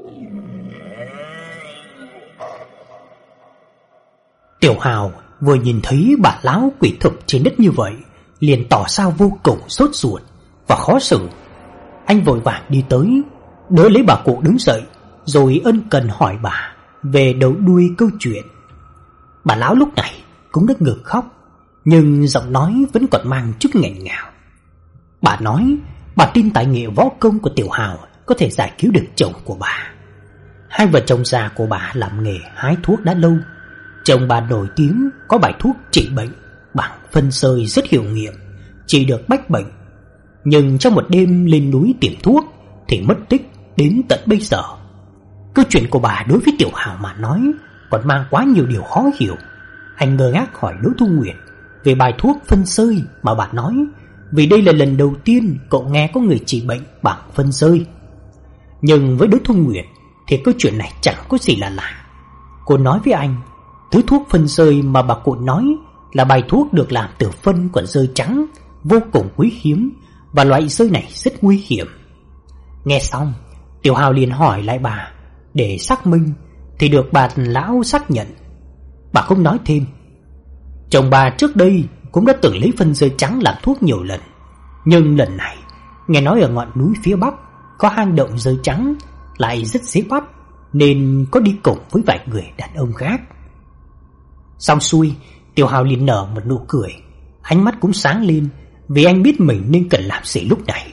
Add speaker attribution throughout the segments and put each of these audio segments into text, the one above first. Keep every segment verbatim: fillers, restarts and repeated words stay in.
Speaker 1: Tiểu Hào vừa nhìn thấy bà lão quỷ thực trên đất như vậy, liền tỏ ra vô cùng sốt ruột và khó xử. Anh vội vàng đi tới, đỡ lấy bà cụ đứng dậy, rồi ân cần hỏi bà về đầu đuôi câu chuyện. Bà lão lúc này cũng đã ngừng khóc, nhưng giọng nói vẫn còn mang chút nghẹn ngào. Bà nói bà tin tài nghệ võ công của Tiểu Hào có thể giải cứu được chồng của bà. Hai vợ chồng già của bà làm nghề hái thuốc đã lâu. Chồng bà nổi tiếng có bài thuốc trị bệnh bằng phân xơi rất hiệu nghiệm, trị được bách bệnh. Nhưng trong một đêm lên núi tìm thuốc thì mất tích đến tận bây giờ. Câu chuyện của bà đối với Tiểu Hào mà nói còn mang quá nhiều điều khó hiểu. Anh ngơ ngác hỏi Đỗ Thu Nguyệt về bài thuốc phân xơi mà bà nói, vì đây là lần đầu tiên cậu nghe có người trị bệnh bằng phân xơi. Nhưng với Đỗ Thu Nguyệt thì câu chuyện này chẳng có gì là lạ. Cô nói với anh, thứ thuốc phân xơi mà bà cụ nói là bài thuốc được làm từ phân của dơi trắng, vô cùng quý hiếm, và loại dơi này rất nguy hiểm. Nghe xong, Tiểu Hào liền hỏi lại bà để xác minh, thì được bà lão xác nhận. Bà không nói thêm. Chồng bà trước đây cũng đã từng lấy phân dơi trắng làm thuốc nhiều lần, nhưng lần này nghe nói ở ngọn núi phía bắc có hang động dơi trắng, lại rất dễ bắt, nên có đi cùng với vài người đàn ông khác. Xong xuôi, Tiểu Hào liền nở một nụ cười, ánh mắt cũng sáng lên, vì anh biết mình nên cần làm gì lúc này.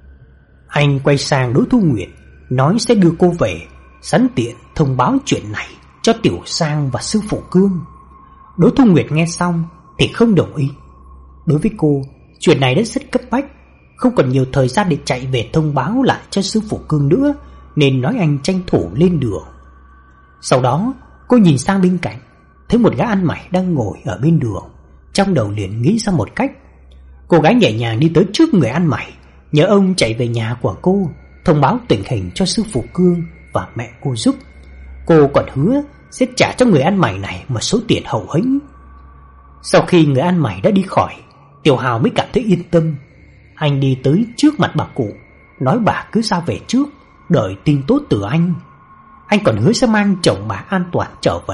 Speaker 1: Anh quay sang Đỗ Thu Nguyệt, nói sẽ đưa cô về, sẵn tiện thông báo chuyện này cho Tiểu Sang và sư phụ Cương. Đỗ Thu Nguyệt nghe xong thì không đồng ý. Đối với cô, chuyện này đã rất cấp bách, không còn nhiều thời gian để chạy về thông báo lại cho sư phụ Cương nữa, nên nói anh tranh thủ lên đường. Sau đó cô nhìn sang bên cạnh, thấy một gã ăn mày đang ngồi ở bên đường. Trong đầu liền nghĩ ra một cách. Cô gái nhẹ nhàng đi tới trước người ăn mày, nhờ ông chạy về nhà của cô, thông báo tình hình cho sư phụ Cương và mẹ cô giúp. Cô còn hứa sẽ trả cho người ăn mày này một số tiền hậu hĩnh. Sau khi người ăn mày đã đi khỏi, Tiểu Hào mới cảm thấy yên tâm. Anh đi tới trước mặt bà cụ, nói bà cứ ra về trước, đợi tin tốt từ anh. Anh còn hứa sẽ mang chồng bà an toàn trở về.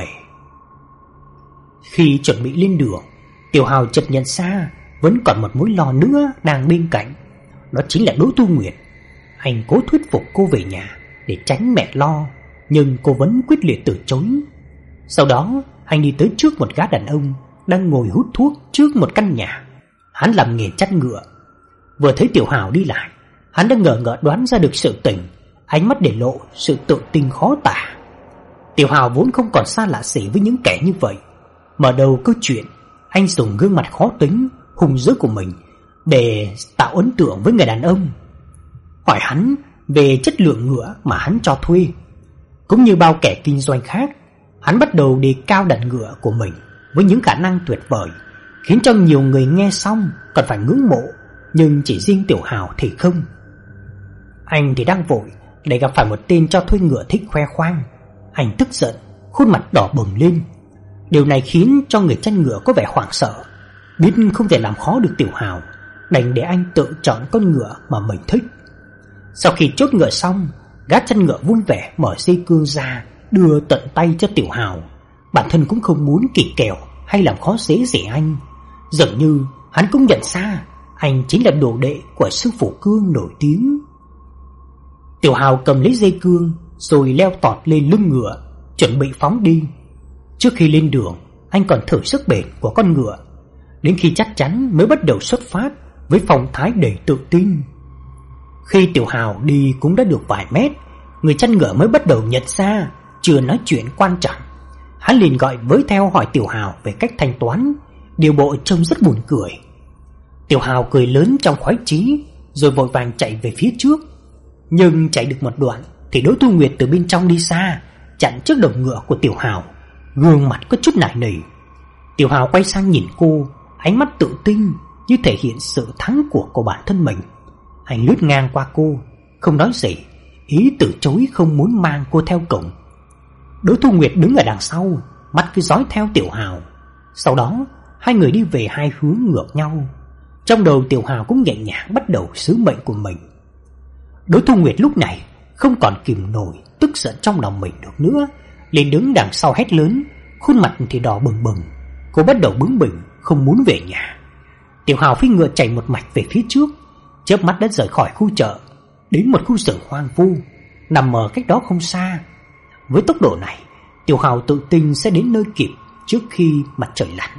Speaker 1: Khi chuẩn bị lên đường, Tiểu Hào chợt nhận ra vẫn còn một mối lo nữa đang bên cạnh. Đó chính là Đỗ Thu Nguyệt. Anh cố thuyết phục cô về nhà để tránh mẹ lo, nhưng cô vẫn quyết liệt từ chối. Sau đó anh đi tới trước một gã đàn ông đang ngồi hút thuốc trước một căn nhà. Hắn làm nghề chăn ngựa. Vừa thấy Tiểu Hào đi lại, hắn đã ngờ ngợ đoán ra được sự tình, ánh mắt để lộ sự tự tin khó tả. Tiểu Hào vốn không còn xa lạ gì với những kẻ như vậy. Mở đầu câu chuyện, anh dùng gương mặt khó tính, hung dữ của mình để tạo ấn tượng với người đàn ông, hỏi hắn về chất lượng ngựa mà hắn cho thuê. Cũng như bao kẻ kinh doanh khác, hắn bắt đầu đề cao đàn ngựa của mình với những khả năng tuyệt vời, khiến cho nhiều người nghe xong còn phải ngưỡng mộ, nhưng chỉ riêng Tiểu Hào thì không. Anh thì đang vội để gặp phải một tên cho thuê ngựa thích khoe khoang. Anh tức giận, khuôn mặt đỏ bừng lên. Điều này khiến cho người chăn ngựa có vẻ hoảng sợ. Biết không thể làm khó được Tiểu Hào, đành để anh tự chọn con ngựa mà mình thích. Sau khi chốt ngựa xong, gã chăn ngựa vui vẻ mở dây cương ra, đưa tận tay cho Tiểu Hào. Bản thân cũng không muốn kỳ kèo hay làm khó dễ gì anh. Dường như hắn cũng nhận ra anh chính là đồ đệ của sư phụ Cương nổi tiếng. Tiểu Hào cầm lấy dây cương rồi leo tọt lên lưng ngựa, chuẩn bị phóng đi. Trước khi lên đường, anh còn thử sức bền của con ngựa. Đến khi chắc chắn mới bắt đầu xuất phát với phong thái đầy tự tin. Khi Tiểu Hào đi cũng đã được vài mét, người chăn ngựa mới bắt đầu nhận ra chưa nói chuyện quan trọng. Hắn liền gọi với theo hỏi Tiểu Hào về cách thanh toán, điều bộ trông rất buồn cười. Tiểu Hào cười lớn trong khoái chí, rồi vội vàng chạy về phía trước. Nhưng chạy được một đoạn thì Đỗ Thu Nguyệt từ bên trong đi xa, chặn trước đầu ngựa của Tiểu Hào, gương mặt có chút nải nỉ. Tiểu Hào quay sang nhìn cô, ánh mắt tự tin như thể hiện sự thắng cuộc của bản thân mình. Anh lướt ngang qua cô, không nói gì, ý từ chối không muốn mang cô theo cùng. Đỗ Thu Nguyệt đứng ở đằng sau, mắt cứ dõi theo Tiểu Hào. Sau đó hai người đi về hai hướng ngược nhau. Trong đầu Tiểu Hào cũng nhẹ nhàng bắt đầu sứ mệnh của mình. Đỗ Thu Nguyệt lúc này không còn kìm nổi tức giận trong lòng mình được nữa, liền đứng đằng sau hét lớn, khuôn mặt thì đỏ bừng bừng. Cô bắt đầu bướng bỉnh không muốn về nhà. Tiểu Hào phi ngựa chạy một mạch về phía trước, chớp mắt đã rời khỏi khu chợ, đến một khu rừng hoang vu nằm ở cách đó không xa. Với tốc độ này, Tiểu Hào tự tin sẽ đến nơi kịp trước khi mặt trời lặn.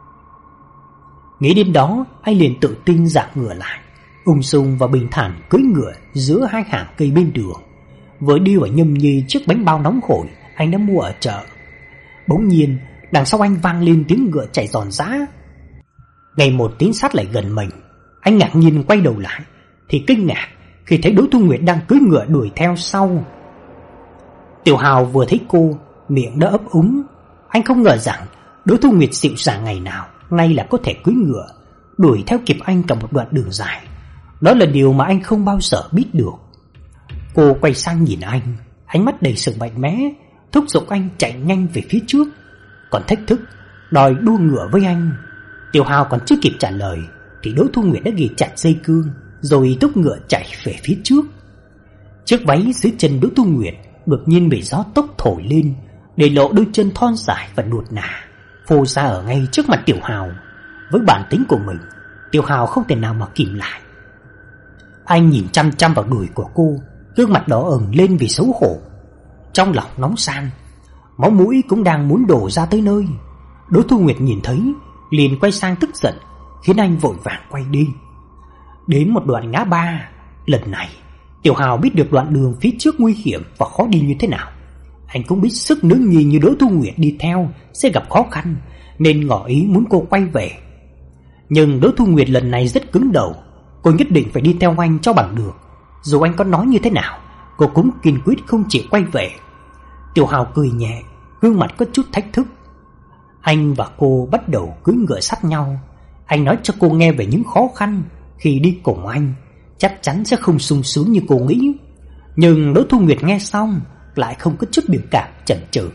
Speaker 1: Nghĩ đến đó, anh liền tự tin giảm ngựa lại, ung dung và bình thản cưỡi ngựa giữa hai hàng cây bên đường, vừa đi và nhâm nhi chiếc bánh bao nóng hổi anh đã mua ở chợ. Bỗng nhiên, đằng sau anh vang lên tiếng ngựa chạy giòn giã. Ngày một tiến sát lại gần mình, anh ngạc nhiên quay đầu lại thì kinh ngạc khi thấy Đỗ Thu Nguyệt đang cưỡi ngựa đuổi theo sau. Tiểu Hào vừa thấy cô, miệng đã ấp úng. Anh không ngờ rằng Đỗ Thu Nguyệt dịu dàng ngày nào nay là có thể cưỡi ngựa đuổi theo kịp anh cả một đoạn đường dài. Đó là điều mà anh không bao giờ biết được. Cô quay sang nhìn anh, ánh mắt đầy sự mạnh mẽ, thúc giục anh chạy nhanh về phía trước, còn thách thức đòi đua ngựa với anh. Tiểu Hào còn chưa kịp trả lời thì Đỗ Thu Nguyệt đã ghi chặt dây cương rồi thúc ngựa chạy về phía trước. Chiếc váy dưới chân Đỗ Thu Nguyệt đột nhiên bị gió tốc thổi lên, để lộ đôi chân thon dài và nuột nà phô ra ở ngay trước mặt Tiểu Hào. Với bản tính của mình, Tiểu Hào không thể nào mà kìm lại. Anh nhìn chăm chăm vào đùi của cô, gương mặt đỏ ửng lên vì xấu hổ, trong lòng nóng san, máu mũi cũng đang muốn đổ ra tới nơi. Đỗ Thu Nguyệt nhìn thấy liền quay sang tức giận, khiến anh vội vàng quay đi. Đến một đoạn ngã ba, lần này Tiểu Hào biết được đoạn đường phía trước nguy hiểm và khó đi như thế nào. Anh cũng biết sức nữ nhi như Đỗ Thu Nguyệt đi theo sẽ gặp khó khăn, nên ngỏ ý muốn cô quay về. Nhưng Đỗ Thu Nguyệt lần này rất cứng đầu, cô nhất định phải đi theo anh cho bằng được. Dù anh có nói như thế nào, cô cũng kiên quyết không chịu quay về. Tiểu Hào cười nhẹ, gương mặt có chút thách thức. Anh và cô bắt đầu cưỡi ngựa sát nhau. Anh nói cho cô nghe về những khó khăn khi đi cùng anh, chắc chắn sẽ không sung sướng như cô nghĩ. Nhưng Đỗ Thu Nguyệt nghe xong lại không có chút biểu cảm chần chừ.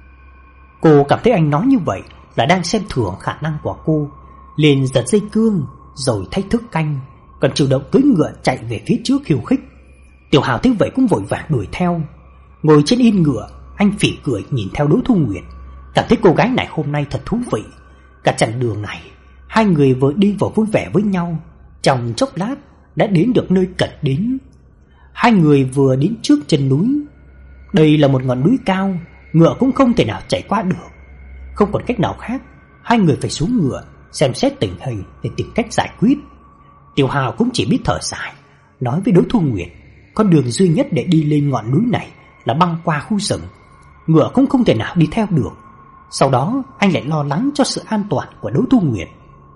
Speaker 1: Cô cảm thấy anh nói như vậy là đang xem thường khả năng của cô, liền giật dây cương rồi thách thức anh, còn chủ động cưỡi ngựa chạy về phía trước khiêu khích. Tiểu Hào thấy vậy cũng vội vàng đuổi theo. Ngồi trên yên ngựa, anh phỉ cười nhìn theo Đỗ Thu Nguyệt, cảm thấy cô gái này hôm nay thật thú vị. Cả chặng đường này, hai người vừa đi vừa vui vẻ với nhau, trong chốc lát đã đến được nơi cần đến. Hai người vừa đến trước chân núi. Đây là một ngọn núi cao, ngựa cũng không thể nào chạy qua được. Không còn cách nào khác, hai người phải xuống ngựa, xem xét tình hình để tìm cách giải quyết. Tiểu Hào cũng chỉ biết thở dài, nói với Đỗ Thu Nguyệt, con đường duy nhất để đi lên ngọn núi này là băng qua khu rừng, ngựa cũng không thể nào đi theo được. Sau đó anh lại lo lắng cho sự an toàn của Đỗ Thu Nguyệt.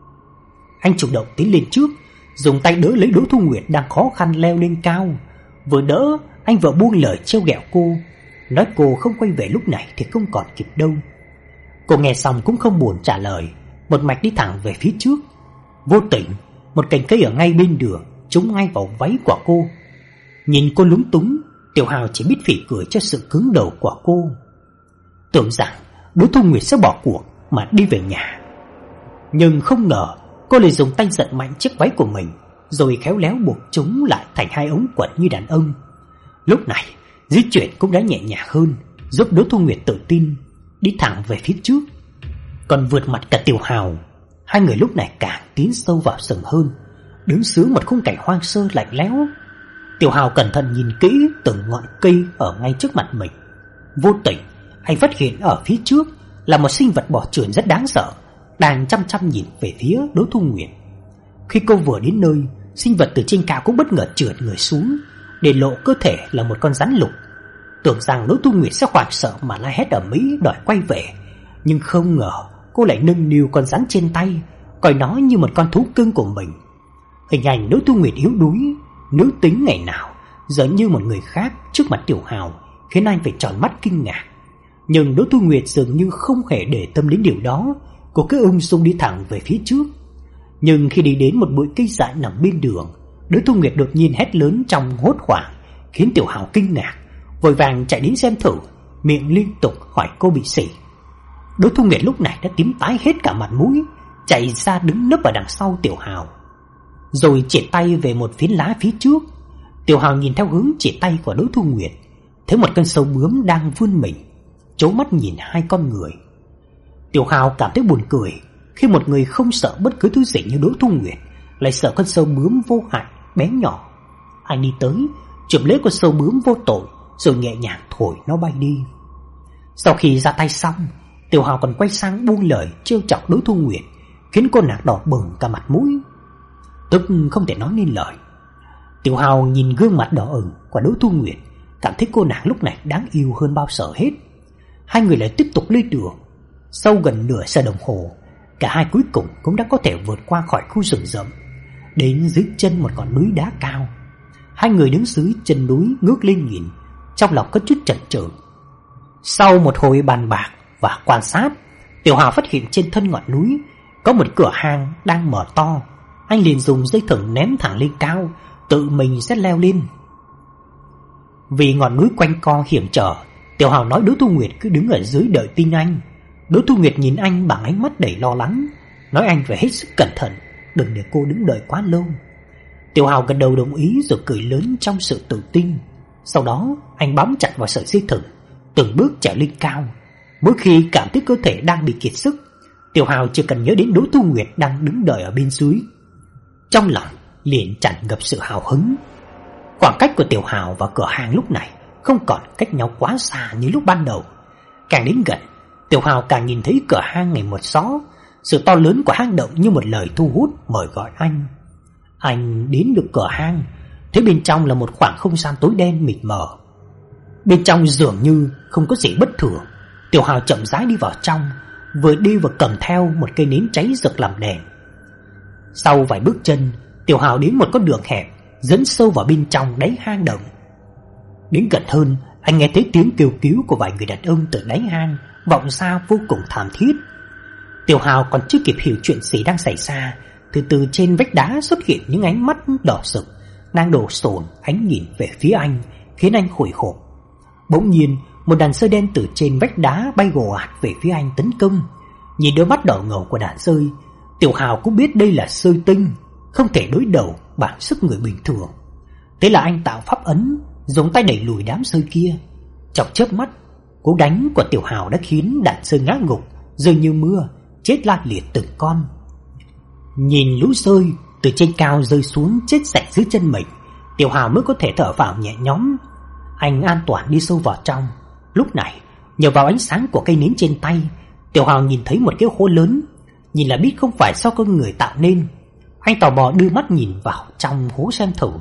Speaker 1: Anh chủ động tiến lên trước, dùng tay đỡ lấy Đỗ Thu Nguyệt đang khó khăn leo lên cao. Vừa đỡ, anh vừa buông lời trêu ghẹo cô, nói cô không quay về lúc này thì không còn kịp đâu. Cô nghe xong cũng không buồn trả lời, một mạch đi thẳng về phía trước. Vô tình, một cành cây ở ngay bên đường trúng ngay vào váy của cô. Nhìn cô lúng túng, Tiểu Hào chỉ biết phỉ cười cho sự cứng đầu của cô, tưởng rằng Đỗ Thu Nguyệt sẽ bỏ cuộc mà đi về nhà. Nhưng không ngờ cô lại dùng tay giật mạnh chiếc váy của mình, rồi khéo léo buộc chúng lại thành hai ống quần như đàn ông. Lúc này di chuyển cũng đã nhẹ nhàng hơn, giúp Đỗ Thu Nguyệt tự tin đi thẳng về phía trước. Còn vượt mặt cả Tiểu Hào, hai người lúc này càng tiến sâu vào rừng hơn, đứng dưới một khung cảnh hoang sơ lạnh lẽo. Tiểu Hào cẩn thận nhìn kỹ từng ngọn cây ở ngay trước mặt mình. Vô tình anh phát hiện ở phía trước là một sinh vật bò trườn rất đáng sợ, đang chăm chăm nhìn về phía Đỗ Thu Nguyệt. Khi cô vừa đến nơi, sinh vật từ trên cao cũng bất ngờ trượt người xuống, để lộ cơ thể là một con rắn lục. Tưởng rằng Đỗ Thu Nguyệt sẽ hoảng sợ mà la hét ở Mỹ đòi quay về, nhưng không ngờ cô lại nâng niu con rắn trên tay, coi nó như một con thú cưng của mình. Hình ảnh Đỗ Thu Nguyệt yếu đuối, nữ tính ngày nào giờ như một người khác trước mặt Tiểu Hào khiến anh phải tròn mắt kinh ngạc. Nhưng Đỗ Thu Nguyệt dường như không hề để tâm đến điều đó, cô cứ ung dung đi thẳng về phía trước. Nhưng khi đi đến một bụi cây dại nằm bên đường, Đỗ Thu Nguyệt đột nhiên hét lớn trong hốt hoảng, khiến Tiểu Hào kinh ngạc, vội vàng chạy đến xem thử, miệng liên tục hỏi cô bị gì. Đỗ Thu Nguyệt lúc này đã tím tái hết cả mặt mũi, chạy ra đứng nấp ở đằng sau Tiểu Hào, rồi chỉ tay về một phiến lá phía trước. Tiểu Hào nhìn theo hướng chỉ tay của Đỗ Thu Nguyệt, thấy một con sâu bướm đang vươn mình, trố mắt nhìn hai con người. Tiểu Hào cảm thấy buồn cười khi một người không sợ bất cứ thứ gì như Đỗ Thu Nguyệt lại sợ con sâu bướm vô hại bé nhỏ. Anh đi tới, chụp lấy con sâu bướm vô tội, rồi nhẹ nhàng thổi nó bay đi. Sau khi ra tay xong, Tiểu Hào còn quay sang buông lời trêu chọc Đỗ Thu Nguyệt, khiến cô nàng đỏ bừng cả mặt mũi, tức không thể nói nên lời. Tiểu Hào nhìn gương mặt đỏ ửng của Đỗ Thu Nguyệt, cảm thấy cô nàng lúc này đáng yêu hơn bao giờ hết. Hai người lại tiếp tục lên đường. Sau gần nửa giờ đồng hồ, cả hai cuối cùng cũng đã có thể vượt qua khỏi khu rừng rậm, đến dưới chân một ngọn núi đá cao. Hai người đứng dưới chân núi ngước lên nhìn, trong lòng có chút chần chừ. Sau một hồi bàn bạc và quan sát, Tiểu Hào phát hiện trên thân ngọn núi có một cửa hang đang mở to. Anh liền dùng dây thừng ném thẳng lên cao, tự mình sẽ leo lên. Vì ngọn núi quanh co hiểm trở, Tiểu Hào nói Đỗ Thu Nguyệt cứ đứng ở dưới đợi tin anh. Đỗ Thu Nguyệt nhìn anh bằng ánh mắt đầy lo lắng, nói anh phải hết sức cẩn thận, đừng để cô đứng đợi quá lâu. Tiểu Hào gật đầu đồng ý rồi cười lớn trong sự tự tin. Sau đó anh bám chặt vào sợi dây thừng, từng bước trèo lên cao. Mỗi khi cảm thấy cơ thể đang bị kiệt sức, Tiểu Hào chỉ cần nhớ đến Đỗ Thu Nguyệt đang đứng đợi ở bên dưới, trong lòng liền tràn ngập sự hào hứng. Khoảng cách của Tiểu Hào và cửa hàng lúc này không còn cách nhau quá xa như lúc ban đầu. Càng đến gần, Tiểu Hào càng nhìn thấy cửa hang ngày một rõ. Sự to lớn của hang động như một lời thu hút mời gọi anh. Anh đến được cửa hang, thấy bên trong là một khoảng không gian tối đen mịt mờ. Bên trong dường như không có gì bất thường. Tiểu Hào chậm rãi đi vào trong, vừa đi vừa cầm theo một cây nến cháy rực làm đèn. Sau vài bước chân, Tiểu Hào đến một con đường hẹp dẫn sâu vào bên trong đáy hang động. Đến gần hơn, anh nghe thấy tiếng kêu cứu của vài người đàn ông từ đáy hang vọng ra vô cùng thảm thiết. Tiểu Hào còn chưa kịp hiểu chuyện gì đang xảy ra, từ từ trên vách đá xuất hiện những ánh mắt đỏ rực đang đổ sồn ánh nhìn về phía anh, khiến anh hồi hộp. Bỗng nhiên, một đàn sơi đen từ trên vách đá bay gồ ạt về phía anh tấn công. Nhìn đôi mắt đỏ ngầu của đàn sơi, Tiểu Hào cũng biết đây là sơi tinh, không thể đối đầu bằng sức người bình thường. Thế là anh tạo pháp ấn, dùng tay đẩy lùi đám sơi kia. Trong chớp mắt, cú đánh của Tiểu Hào đã khiến đàn sơi ngã ngục, rơi như mưa, chết la liệt từng con. Nhìn lũ sơi từ trên cao rơi xuống chết sạch dưới chân mình, Tiểu Hào mới có thể thở phào nhẹ nhõm. Anh an toàn đi sâu vào trong. Lúc này, nhờ vào ánh sáng của cây nến trên tay, Tiểu Hào nhìn thấy một cái hố lớn, nhìn là biết không phải do con người tạo nên. Anh tò mò đưa mắt nhìn vào trong hố xem thử.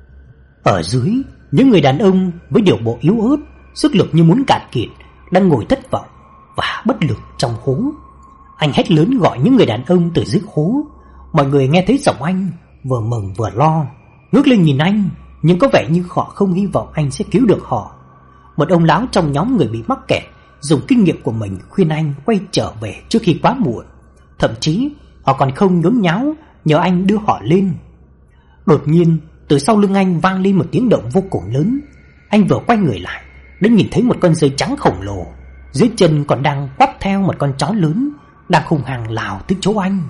Speaker 1: Ở dưới, những người đàn ông với điều bộ yếu ớt, sức lực như muốn cạn kiệt, đang ngồi thất vọng và bất lực trong hố. Anh hét lớn gọi những người đàn ông từ dưới hố. Mọi người nghe thấy giọng anh, vừa mừng vừa lo, ngước lên nhìn anh, nhưng có vẻ như họ không hy vọng anh sẽ cứu được họ. Một ông lão trong nhóm người bị mắc kẹt dùng kinh nghiệm của mình khuyên anh quay trở về trước khi quá muộn. Thậm chí họ còn không nhốn nháo nhờ anh đưa họ lên. Đột nhiên, từ sau lưng anh vang lên một tiếng động vô cùng lớn. Anh vừa quay người lại đã nhìn thấy một con dơi trắng khổng lồ, dưới chân còn đang quắp theo một con chó lớn đang hung hăng lao tới chỗ anh.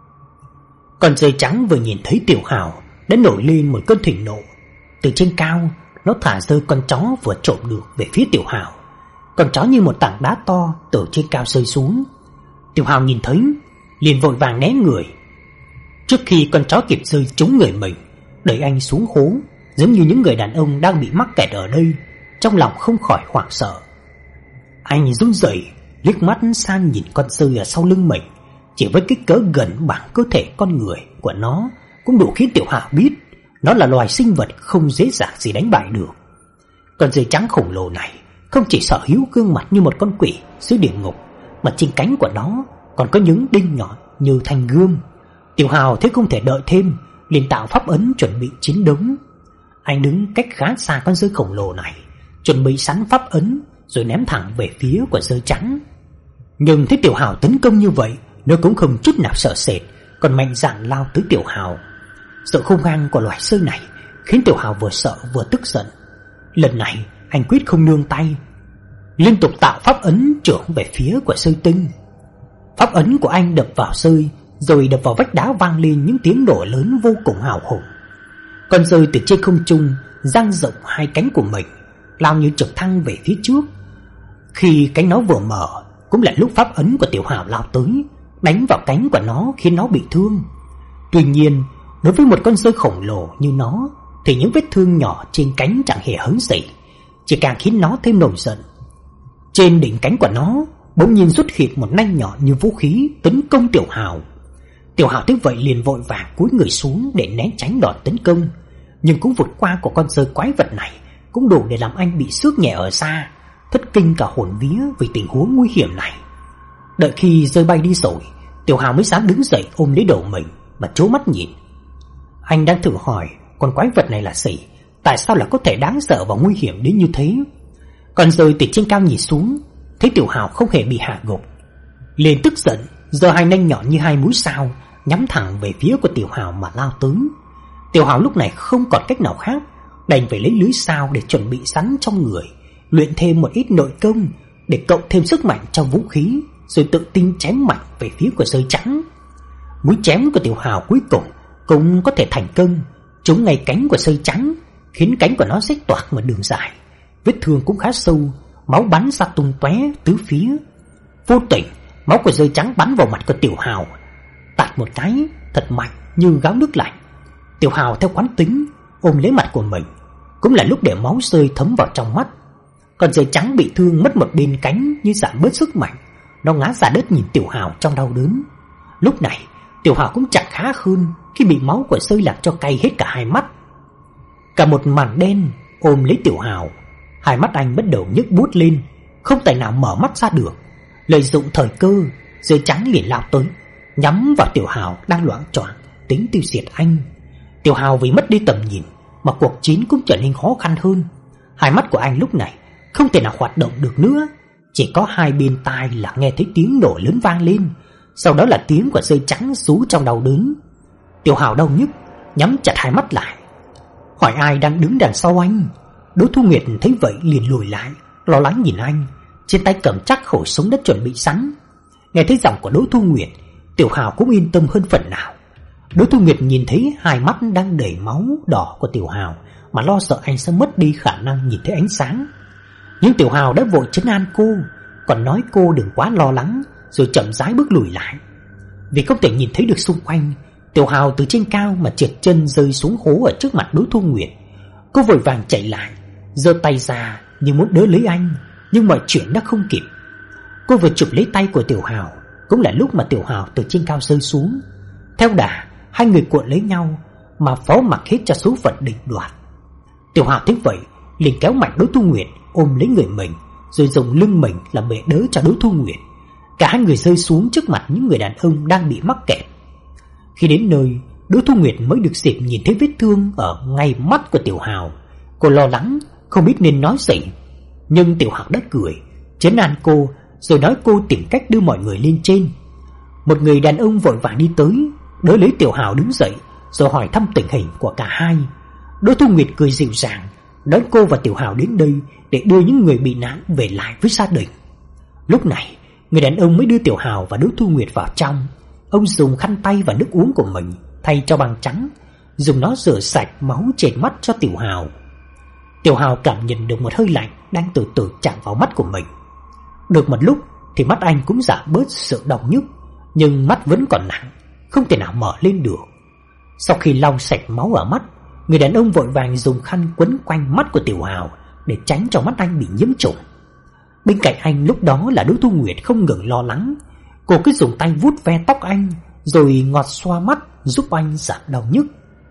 Speaker 1: Con dơi trắng vừa nhìn thấy Tiểu Hào đã nổi lên một cơn thịnh nộ. Từ trên cao, nó thả rơi con chó vừa trộm được về phía Tiểu Hào. Con chó như một tảng đá to từ trên cao rơi xuống. Tiểu Hào nhìn thấy, liền vội vàng né người. Trước khi con chó kịp rơi trúng người mình, đẩy anh xuống hố, giống như những người đàn ông đang bị mắc kẹt ở đây, trong lòng không khỏi hoảng sợ. Anh run rẩy, liếc mắt sang nhìn con sơi ở sau lưng mình. Chỉ với kích cỡ gần bằng cơ thể con người của nó cũng đủ khiến Tiểu Hào biết nó là loài sinh vật không dễ dàng gì đánh bại được. Con dơi trắng khổng lồ này không chỉ sở hữu gương mặt như một con quỷ dưới địa ngục, mà trên cánh của nó còn có những đinh nhọn như thanh gươm. Tiểu Hào thấy không thể đợi thêm, liền tạo pháp ấn chuẩn bị chiến đấu. Anh đứng cách khá xa con dơi khổng lồ này, chuẩn bị sẵn pháp ấn rồi ném thẳng về phía của dơi trắng. Nhưng thấy Tiểu Hào tấn công như vậy, nó cũng không chút nào sợ sệt, còn mạnh dạn lao tới Tiểu Hào. Sự hung hăng của loài sơi này khiến Tiểu Hào vừa sợ vừa tức giận. Lần này anh quyết không nương tay, liên tục tạo pháp ấn trưởng về phía của sơi tinh. Pháp ấn của anh đập vào sơi, rồi đập vào vách đá vang lên những tiếng nổ lớn vô cùng hào hùng. Con sơi từ trên không trung dang rộng hai cánh của mình, lao như trực thăng về phía trước. Khi cánh nó vừa mở, cũng là lúc pháp ấn của Tiểu Hào lao tới, đánh vào cánh của nó khiến nó bị thương. Tuy nhiên, đối với một con dơi khổng lồ như nó thì những vết thương nhỏ trên cánh chẳng hề hấn gì, chỉ càng khiến nó thêm nổi giận. Trên đỉnh cánh của nó bỗng nhiên xuất hiện một nanh nhọn như vũ khí tấn công Tiểu Hào. Tiểu Hào thấy vậy liền vội vàng cúi người xuống để né tránh đòn tấn công, nhưng cũng vượt qua của con dơi quái vật này cũng đủ để làm anh bị xước nhẹ ở xa, thất kinh cả hồn vía vì tình huống nguy hiểm này. Đợi khi rơi bay đi rồi, Tiểu Hào mới dám đứng dậy ôm lấy đầu mình mà trố mắt nhìn. Anh đang thử hỏi con quái vật này là gì, tại sao lại có thể đáng sợ và nguy hiểm đến như thế. Con rơi từ trên cao nhìn xuống, thấy Tiểu Hào không hề bị hạ gục, liền tức giận giơ hai nanh nhọn như hai mũi sao nhắm thẳng về phía của Tiểu Hào mà lao tới. Tiểu Hào lúc này không còn cách nào khác, đành phải lấy lưới sao để chuẩn bị sẵn trong người, luyện thêm một ít nội công để cộng thêm sức mạnh trong vũ khí, rồi tự tin chém mạnh về phía của rơi trắng. Mũi chém của Tiểu Hào cuối cùng cũng có thể thành công, trúng ngay cánh của rơi trắng, khiến cánh của nó rách toạc một đường dài. Vết thương cũng khá sâu, máu bắn ra tung tóe tứ phía. Vô tình, máu của rơi trắng bắn vào mặt của Tiểu Hào, tạt một cái thật mạnh như gáo nước lạnh. Tiểu Hào theo quán tính ôm lấy mặt của mình, cũng là lúc để máu rơi thấm vào trong mắt. Còn rơi trắng bị thương mất một bên cánh như giảm bớt sức mạnh, nó ngã ra đất nhìn Tiểu Hào trong đau đớn. Lúc này Tiểu Hào cũng chẳng khá hơn khi bị máu của rơi làm cho cay hết cả hai mắt. Cả một màn đen ôm lấy Tiểu Hào, hai mắt anh bắt đầu nhức buốt lên, không tài nào mở mắt ra được. Lợi dụng thời cơ, rơi trắng liền lao tới, nhắm vào Tiểu Hào đang loạng choạng tính tiêu diệt anh. Tiểu Hào vì mất đi tầm nhìn mà cuộc chiến cũng trở nên khó khăn hơn. Hai mắt của anh lúc này không thể nào hoạt động được nữa, chỉ có hai bên tai là nghe thấy tiếng nổ lớn vang lên, sau đó là tiếng của rơi trắng rú trong đau đớn. Tiểu Hào đau nhức, nhắm chặt hai mắt lại, hỏi ai đang đứng đằng sau anh. Đỗ Thu Nguyệt thấy vậy liền lùi lại, lo lắng nhìn anh, trên tay cầm chắc khẩu súng đã chuẩn bị sẵn. Nghe thấy giọng của Đỗ Thu Nguyệt, Tiểu Hào cũng yên tâm hơn phần nào. Đỗ Thu Nguyệt nhìn thấy hai mắt đang đầy máu đỏ của Tiểu Hào mà lo sợ anh sẽ mất đi khả năng nhìn thấy ánh sáng. Nhưng Tiểu Hào đã vội trấn an cô, còn nói cô đừng quá lo lắng, rồi chậm rãi bước lùi lại. Vì không thể nhìn thấy được xung quanh, Tiểu Hào từ trên cao mà trượt chân rơi xuống hố ở trước mặt Đỗ Thu Nguyệt. Cô vội vàng chạy lại, giơ tay ra như muốn đỡ lấy anh, nhưng mọi chuyện đã không kịp. Cô vừa chụp lấy tay của Tiểu Hào, cũng là lúc mà Tiểu Hào từ trên cao rơi xuống. Theo đà, hai người cuộn lấy nhau mà phó mặc hết cho số phận định đoạt. Tiểu Hào thấy vậy liền kéo mạnh Đỗ Thu Nguyệt ôm lấy người mình, rồi dùng lưng mình làm bệ đỡ cho Đỗ Thu Nguyệt. Cả hai người rơi xuống trước mặt những người đàn ông đang bị mắc kẹt. Khi đến nơi, Đỗ Thu Nguyệt mới được dịp nhìn thấy vết thương ở ngay mắt của Tiểu Hào. Cô lo lắng không biết nên nói gì, nhưng Tiểu Hào đã cười trấn an cô, rồi nói cô tìm cách đưa mọi người lên trên. Một người đàn ông vội vàng đi tới, đỡ lấy Tiểu Hào đứng dậy, rồi hỏi thăm tình hình của cả hai. Đỗ Thu Nguyệt cười dịu dàng đón cô và Tiểu Hào đến đây để đưa những người bị nạn về lại với gia đình. Lúc này, người đàn ông mới đưa Tiểu Hào và Đỗ Thu Nguyệt vào trong. Ông dùng khăn tay và nước uống của mình thay cho băng trắng, dùng nó rửa sạch máu trên mắt cho Tiểu Hào. Tiểu Hào cảm nhận được một hơi lạnh đang từ từ chạm vào mắt của mình. Được một lúc thì mắt anh cũng giảm bớt sự đau nhức, nhưng mắt vẫn còn nặng, không thể nào mở lên được. Sau khi lau sạch máu ở mắt, người đàn ông vội vàng dùng khăn quấn quanh mắt của Tiểu Hào để tránh cho mắt anh bị nhiễm trùng. Bên cạnh anh lúc đó là Đỗ Thu Nguyệt không ngừng lo lắng. Cô cứ dùng tay vuốt ve tóc anh, rồi ngọt xoa mắt giúp anh giảm đau nhức.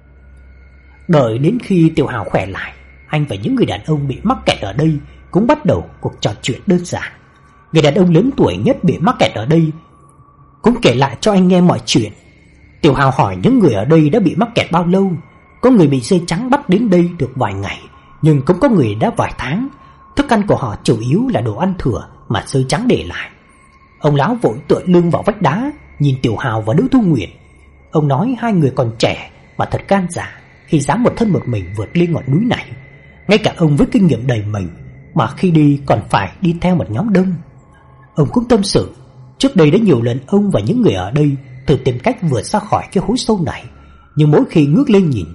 Speaker 1: Đợi đến khi Tiểu Hào khỏe lại, anh và những người đàn ông bị mắc kẹt ở đây cũng bắt đầu cuộc trò chuyện đơn giản. Người đàn ông lớn tuổi nhất bị mắc kẹt ở đây cũng kể lại cho anh nghe mọi chuyện. Tiểu Hào hỏi những người ở đây đã bị mắc kẹt bao lâu. Có người bị dơi trắng bắt đến đây được vài ngày, nhưng cũng có người đã vài tháng. Thức ăn của họ chủ yếu là đồ ăn thừa mà dơi trắng để lại. Ông lão vội tựa lưng vào vách đá, nhìn Tiểu Hào và Đỗ Thu Nguyệt. Ông nói hai người còn trẻ mà thật can đảm khi dám một thân một mình vượt lên ngọn núi này. Ngay cả ông với kinh nghiệm đầy mình mà khi đi còn phải đi theo một nhóm đông. Ông cũng tâm sự, trước đây đã nhiều lần ông và những người ở đây thử tìm cách vượt ra khỏi cái hố sâu này, nhưng mỗi khi ngước lên nhìn,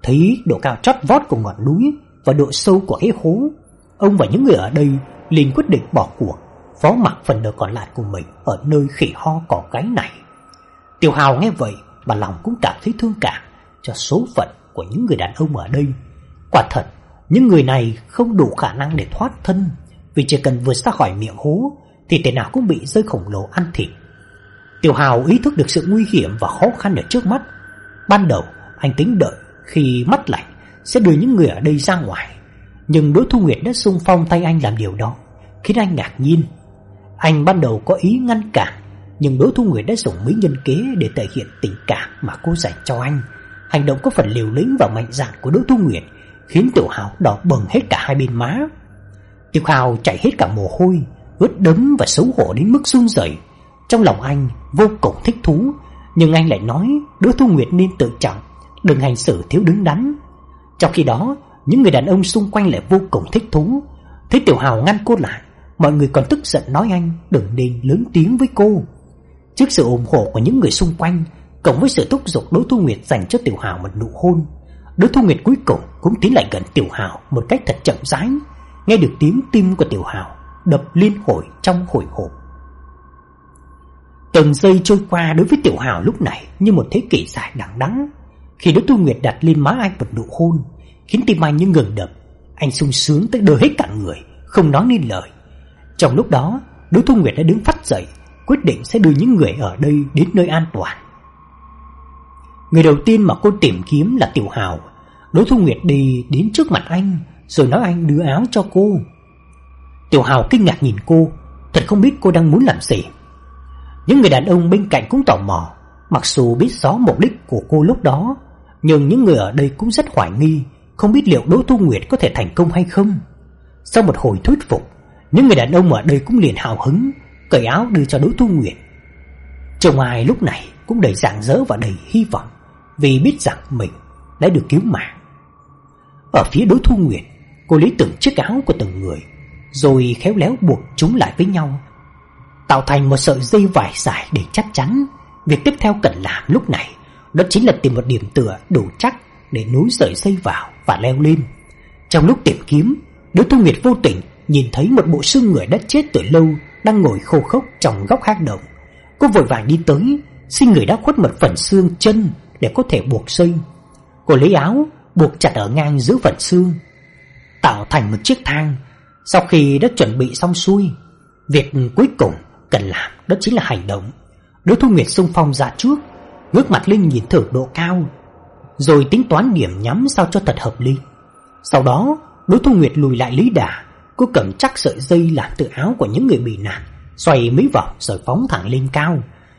Speaker 1: Thấy độ cao chót vót của ngọn núi và độ sâu của cái hố, ông và những người ở đây liền quyết định bỏ cuộc, phó mặc phần đời còn lại của mình ở nơi khỉ ho cỏ gáy này. Tiểu Hào nghe vậy mà lòng cũng cảm thấy thương cảm cho số phận của những người đàn ông ở đây. Quả thật, những người này không đủ khả năng để thoát thân, vì chỉ cần vượt ra khỏi miệng hố thì thế nào cũng bị rơi khổng lồ ăn thịt. Tiểu Hào ý thức được sự nguy hiểm và khó khăn ở trước mắt. Ban đầu anh tính đợi khi mắt lạnh sẽ đưa những người ở đây ra ngoài, nhưng Đỗ Thu Nguyệt đã xung phong thay anh làm điều đó, khiến anh ngạc nhiên. Anh ban đầu có ý ngăn cản, nhưng Đỗ Thu Nguyệt đã dùng mấy nhân kế để thể hiện tình cảm mà cô dành cho anh. Hành động có phần liều lĩnh và mạnh dạn của Đỗ Thu Nguyệt khiến Tiểu Hào đỏ bừng hết cả hai bên má. Tiểu Hào chảy hết cả mồ hôi, ướt đẫm và xấu hổ đến mức run rẩy. Trong lòng anh vô cùng thích thú, nhưng anh lại nói Đỗ Thu Nguyệt nên tự trọng, đừng hành xử thiếu đứng đắn. Trong khi đó, những người đàn ông xung quanh lại vô cùng thích thú. Thấy Tiểu Hào ngăn cô lại, mọi người còn tức giận nói anh đừng nên lớn tiếng với cô. Trước sự ủng hộ của những người xung quanh, cộng với sự thúc giục Đỗ Thu Nguyệt dành cho Tiểu Hào một nụ hôn, Đỗ Thu Nguyệt cuối cùng cũng tiến lại gần Tiểu Hào một cách thật chậm rãi. Nghe được tiếng tim của Tiểu Hào đập liên hồi trong hồi hộp. Từng giây trôi qua đối với Tiểu Hào lúc này như một thế kỷ dài đằng đẵng. Khi Đỗ Thu Nguyệt đặt lên má anh một nụ hôn, khiến tim anh như ngừng đập. Anh sung sướng tới đơ hết cả người, không nói nên lời. Trong lúc đó, Đỗ Thu Nguyệt đã đứng phắt dậy, quyết định sẽ đưa những người ở đây đến nơi an toàn. Người đầu tiên mà cô tìm kiếm là Tiểu Hào. Đỗ Thu Nguyệt đi đến trước mặt anh, rồi nói anh đưa áo cho cô. Tiểu Hào kinh ngạc nhìn cô, thật không biết cô đang muốn làm gì. Những người đàn ông bên cạnh cũng tò mò, mặc dù biết rõ mục đích của cô lúc đó, nhưng những người ở đây cũng rất hoài nghi, không biết liệu Đỗ Thu Nguyệt có thể thành công hay không. Sau một hồi thuyết phục, những người đàn ông ở đây cũng liền hào hứng cởi áo đưa cho Đỗ Thu Nguyệt. Chồng ai lúc này cũng đầy rạng rỡ và đầy hy vọng, vì biết rằng mình đã được cứu mạng. Ở phía Đỗ Thu Nguyệt, cô lấy từng chiếc áo của từng người, rồi khéo léo buộc chúng lại với nhau, tạo thành một sợi dây vải dài để chắc chắn. Việc tiếp theo cần làm lúc này đó chính là tìm một điểm tựa đủ chắc để nối sợi dây vào và leo lên. Trong lúc tìm kiếm, Đỗ Thu Nguyệt vô tình nhìn thấy một bộ xương người đã chết từ lâu đang ngồi khô khốc trong góc hang động. Cô vội vàng đi tới, xin người đã khuất một phần xương chân để có thể buộc dây. Cô lấy áo buộc chặt ở ngang giữa phần xương, tạo thành một chiếc thang. Sau khi đã chuẩn bị xong xuôi, việc cuối cùng cần làm đó chính là hành động. Đỗ Thu Nguyệt xung phong ra trước, ngước mặt lên nhìn thử độ cao, rồi tính toán điểm nhắm sao cho thật hợp lý. Sau đó Đỗ Thu Nguyệt lùi lại lấy đà. Cô cầm chắc sợi dây làm từ áo của những người bị nạn, xoay mấy vòng rồi phóng thẳng lên cao.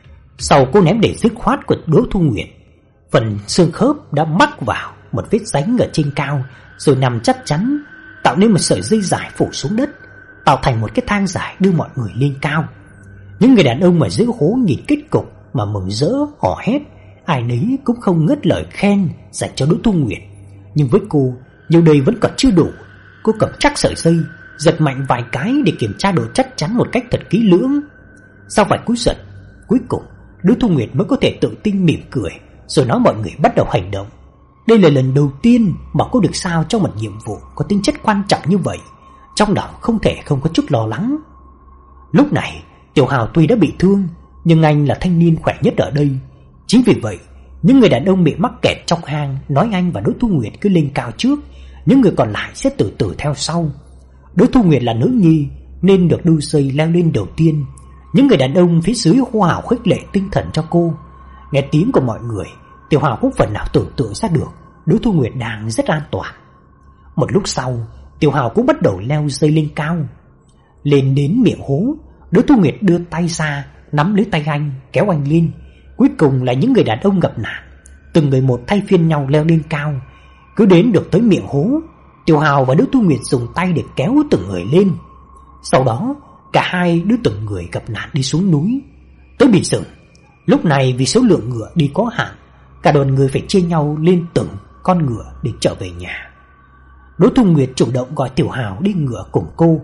Speaker 1: Sau cô ném để dứt khoát của Đỗ Thu Nguyệt, phần xương khớp đã mắc vào một vết rãnh ở trên cao, rồi nằm chắc chắn, tạo nên một sợi dây dài phủ xuống đất, tạo thành một cái thang dài đưa mọi người lên cao. Những người đàn ông ở giữa hố nhìn kết cục mà mừng rỡ hò hét, ai nấy cũng không ngớt lời khen dành cho Đỗ Thu Nguyệt. Nhưng với cô, nhiều đây vẫn còn chưa đủ. Cô cầm chắc sợi dây, giật mạnh vài cái để kiểm tra độ chắc chắn một cách thật kỹ lưỡng. Sau vài cú giật, cuối cùng Đỗ Thu Nguyệt mới có thể tự tin mỉm cười, rồi nói mọi người bắt đầu hành động. Đây là lần đầu tiên mà cô được sao trong một nhiệm vụ có tính chất quan trọng như vậy. Trong lòng không thể không có chút lo lắng. Lúc này Tiểu Hào tuy đã bị thương, nhưng anh là thanh niên khỏe nhất ở đây. Chính vì vậy, những người đàn ông bị mắc kẹt trong hang nói anh và Đỗ Thu Nguyệt cứ lên cao trước, những người còn lại sẽ từ từ theo sau. Đỗ Thu Nguyệt là nữ nhi nên được đu dây leo lên đầu tiên. Những người đàn ông phía dưới hô hào khích lệ tinh thần cho cô. Nghe tiếng của mọi người, Tiểu Hào cũng phần nào tưởng tượng ra được Đỗ Thu Nguyệt đang rất an toàn. Một lúc sau, Tiểu Hào cũng bắt đầu leo dây lên cao. Lên đến miệng hố, Đỗ Thu Nguyệt đưa tay ra nắm lấy tay anh, kéo anh lên. Cuối cùng là những người đàn ông gặp nạn, từng người một thay phiên nhau leo lên cao. Cứ đến được tới miệng hố, Tiểu Hào và Đỗ Thu Nguyệt dùng tay để kéo từng người lên. Sau đó cả hai đưa từng người gặp nạn đi xuống núi, tới biển rừng. Lúc này vì số lượng ngựa đi có hạn, cả đoàn người phải chia nhau lên từng con ngựa để trở về nhà. Đỗ Thu Nguyệt chủ động gọi Tiểu Hào đi ngựa cùng cô.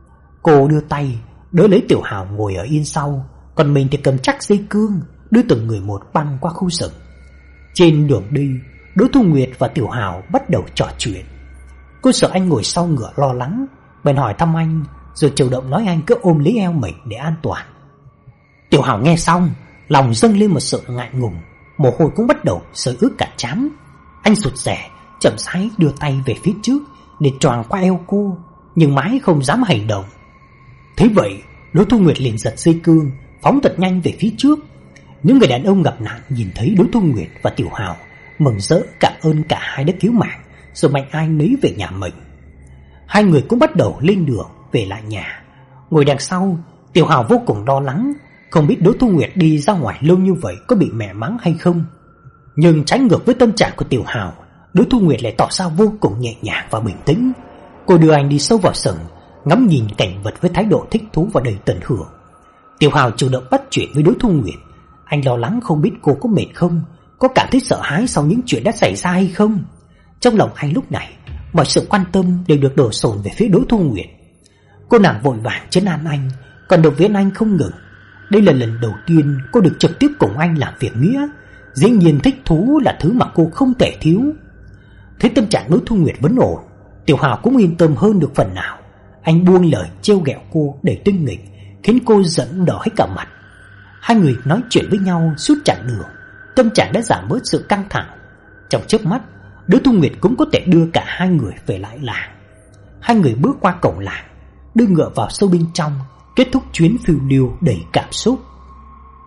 Speaker 1: Cô đưa tay đỡ lấy Tiểu Hào ngồi ở yên sau, còn mình thì cầm chắc dây cương đưa từng người một băng qua khu rừng. Trên đường đi, Đỗ Thu Nguyệt và Tiểu Hào bắt đầu trò chuyện. Cô sợ anh ngồi sau ngựa lo lắng, bèn hỏi thăm anh, rồi chủ động nói anh cứ ôm lấy eo mình để an toàn. Tiểu Hào nghe xong, lòng dâng lên một sự ngại ngùng, mồ hôi cũng bắt đầu rơi ướt cả trán. Anh rụt rè, chậm rãi đưa tay về phía trước để choàng qua eo cô, nhưng mãi không dám hành động. Thế vậy, Đỗ Thu Nguyệt liền giật dây cương, phóng thật nhanh về phía trước. Những người đàn ông gặp nạn nhìn thấy Đỗ Thu Nguyệt và Tiểu Hào, mừng rỡ cảm ơn cả hai đã cứu mạng, rồi mạnh ai nấy về nhà mình. Hai người cũng bắt đầu lên đường về lại nhà. Ngồi đằng sau, Tiểu Hào vô cùng lo lắng, không biết Đỗ Thu Nguyệt đi ra ngoài lâu như vậy có bị mẹ mắng hay không. Nhưng trái ngược với tâm trạng của Tiểu Hào, Đỗ Thu Nguyệt lại tỏ ra vô cùng nhẹ nhàng và bình tĩnh. Cô đưa anh đi sâu vào rừng, ngắm nhìn cảnh vật với thái độ thích thú và đầy tận hưởng. Tiểu Hào chủ động bắt chuyện với Đỗ Thu Nguyệt. Anh lo lắng không biết cô có mệt không, có cảm thấy sợ hãi sau những chuyện đã xảy ra hay không. Trong lòng anh lúc này, mọi sự quan tâm đều được đổ dồn về phía Đỗ Thu Nguyệt. Cô nàng vội vàng trấn an anh, còn động viên anh không ngừng. Đây là lần đầu tiên cô được trực tiếp cùng anh làm việc nghĩa, dĩ nhiên thích thú là thứ mà cô không thể thiếu. Thấy tâm trạng Đỗ Thu Nguyệt vẫn ổn, Tiểu Hào cũng yên tâm hơn được phần nào. Anh buông lời trêu ghẹo cô đầy tinh nghịch, khiến cô giận đỏ hết cả mặt. Hai người nói chuyện với nhau suốt chặng đường, tâm trạng đã giảm bớt sự căng thẳng. Trong chớp mắt, Đỗ Thu Nguyệt cũng có thể đưa cả hai người về lại làng. Hai người bước qua cổng làng, đưa ngựa vào sâu bên trong, kết thúc chuyến phiêu lưu đầy cảm xúc.